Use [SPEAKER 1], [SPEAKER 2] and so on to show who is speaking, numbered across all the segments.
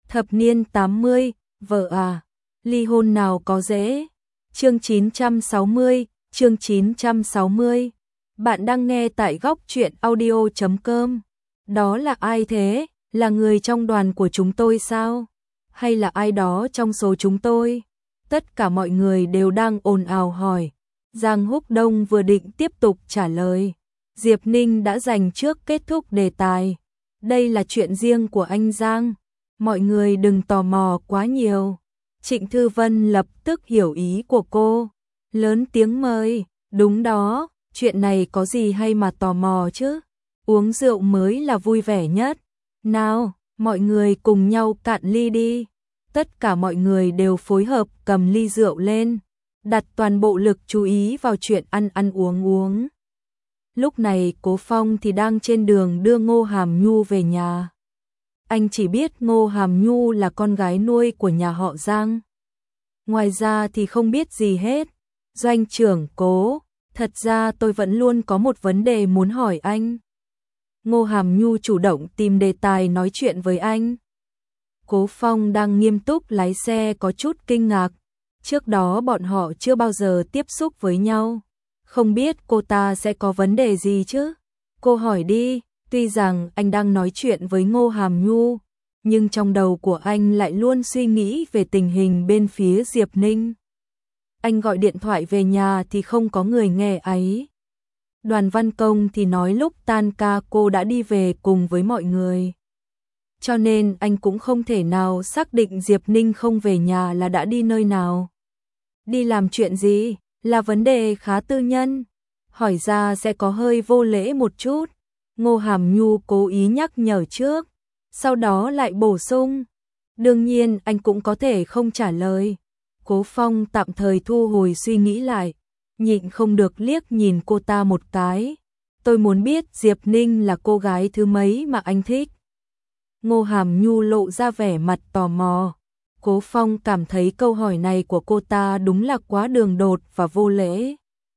[SPEAKER 1] Thập niên 80, vợ à, ly hôn nào có dễ. Chương 960, chương 960. Bạn đang nghe tại góc truyện audio.com. Đó là ai thế? Là người trong đoàn của chúng tôi sao? Hay là ai đó trong số chúng tôi? Tất cả mọi người đều đang ồn ào hỏi. Giang Húc Đông vừa định tiếp tục trả lời. Diệp Ninh đã giành trước kết thúc đề tài. Đây là chuyện riêng của anh Giang. Mọi người đừng tò mò quá nhiều. Trịnh Thư Vân lập tức hiểu ý của cô. Lớn tiếng mời. Đúng đó, chuyện này có gì hay mà tò mò chứ. Uống rượu mới là vui vẻ nhất. Nào, mọi người cùng nhau cạn ly đi. Tất cả mọi người đều phối hợp cầm ly rượu lên. Đặt toàn bộ lực chú ý vào chuyện ăn uống. Lúc này Cố Phong thì đang trên đường đưa Ngô Hàm Nhu về nhà. Anh chỉ biết Ngô Hàm Nhu là con gái nuôi của nhà họ Giang. Ngoài ra thì không biết gì hết. Doanh trưởng Cố, thật ra tôi vẫn luôn có một vấn đề muốn hỏi anh. Ngô Hàm Nhu chủ động tìm đề tài nói chuyện với anh. Cố Phong đang nghiêm túc lái xe có chút kinh ngạc. Trước đó bọn họ chưa bao giờ tiếp xúc với nhau. Không biết cô ta sẽ có vấn đề gì chứ? Cô hỏi đi. Tuy rằng anh đang nói chuyện với Ngô Hàm Nhu, nhưng trong đầu của anh lại luôn suy nghĩ về tình hình bên phía Diệp Ninh. Anh gọi điện thoại về nhà thì không có người nghe ấy. Đoàn Văn Công thì nói lúc tan ca cô đã đi về cùng với mọi người. Cho nên anh cũng không thể nào xác định Diệp Ninh không về nhà là đã đi nơi nào. Đi làm chuyện gì, là vấn đề khá tư nhân. Hỏi ra sẽ có hơi vô lễ một chút. Ngô Hàm Nhu cố ý nhắc nhở trước, sau đó lại bổ sung. Đương nhiên anh cũng có thể không trả lời. Cố Phong tạm thời thu hồi suy nghĩ lại, nhịn không được liếc nhìn cô ta một cái. Tôi muốn biết Diệp Ninh là cô gái thứ mấy mà anh thích. Ngô Hàm Nhu lộ ra vẻ mặt tò mò. Cố Phong cảm thấy câu hỏi này của cô ta đúng là quá đường đột và vô lễ.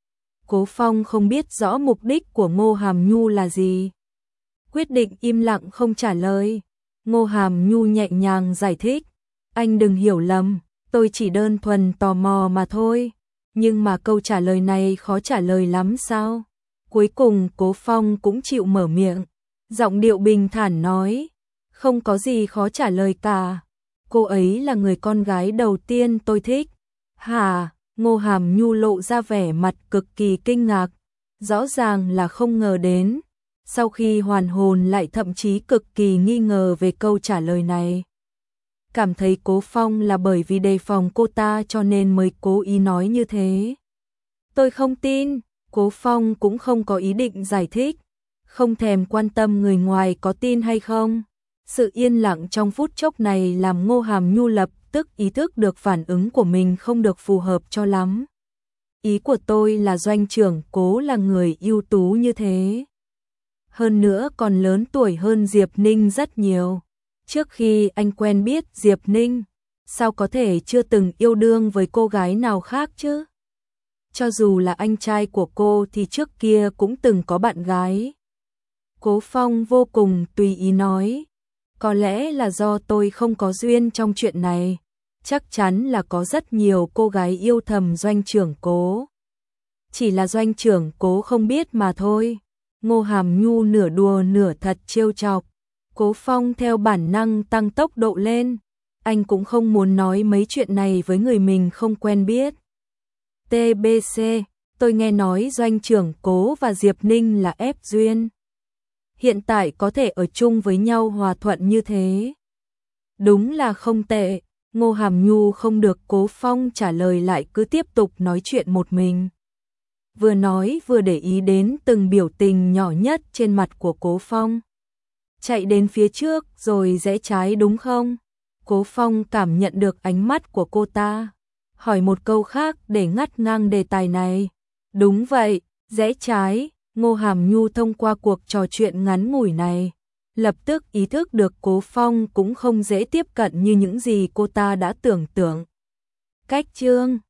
[SPEAKER 1] Cố Phong không biết rõ mục đích của Ngô Hàm Nhu là gì. Quyết định im lặng không trả lời. Ngô Hàm Nhu nhẹ nhàng giải thích. Anh đừng hiểu lầm, tôi chỉ đơn thuần tò mò mà thôi. Nhưng mà câu trả lời này khó trả lời lắm sao? Cuối cùng Cố Phong cũng chịu mở miệng. Giọng điệu bình thản nói. Không có gì khó trả lời cả. Cô ấy là người con gái đầu tiên tôi thích. Hả? Ngô Hàm Nhu lộ ra vẻ mặt cực kỳ kinh ngạc. Rõ ràng là không ngờ đến. Sau khi hoàn hồn lại thậm chí cực kỳ nghi ngờ về câu trả lời này. Cảm thấy Cố Phong là bởi vì đề phòng cô ta cho nên mới cố ý nói như thế. Tôi không tin. Cố Phong cũng không có ý định giải thích. Không thèm quan tâm người ngoài có tin hay không. Sự yên lặng trong phút chốc này làm Ngô Hàm Nhu lập tức ý thức được phản ứng của mình không được phù hợp cho lắm. Ý của tôi là Doanh trưởng Cố là người ưu tú như thế. Hơn nữa còn lớn tuổi hơn Diệp Ninh rất nhiều. Trước khi anh quen biết Diệp Ninh, sao có thể chưa từng yêu đương với cô gái nào khác chứ? Cho dù là anh trai của cô thì trước kia cũng từng có bạn gái. Cố Phong vô cùng tùy ý nói. Có lẽ là do tôi không có duyên trong chuyện này. Chắc chắn là có rất nhiều cô gái yêu thầm Doanh trưởng Cố. Chỉ là Doanh trưởng Cố không biết mà thôi. Ngô Hàm Nhu nửa đùa nửa thật trêu chọc. Cố Phong theo bản năng tăng tốc độ lên. Anh cũng không muốn nói mấy chuyện này với người mình không quen biết. TBC, tôi nghe nói Doanh trưởng Cố và Diệp Ninh là ép duyên. Hiện tại có thể ở chung với nhau hòa thuận như thế. Đúng là không tệ. Ngô Hàm Nhu không được Cố Phong trả lời lại cứ tiếp tục nói chuyện một mình. Vừa nói vừa để ý đến từng biểu tình nhỏ nhất trên mặt của Cố Phong. Chạy đến phía trước rồi rẽ trái đúng không? Cố Phong cảm nhận được ánh mắt của cô ta. Hỏi một câu khác để ngắt ngang đề tài này. Đúng vậy, rẽ trái. Ngô Hàm Nhu thông qua cuộc trò chuyện ngắn ngủi này, lập tức ý thức được Cố Phong cũng không dễ tiếp cận như những gì cô ta đã tưởng tượng. Cách chương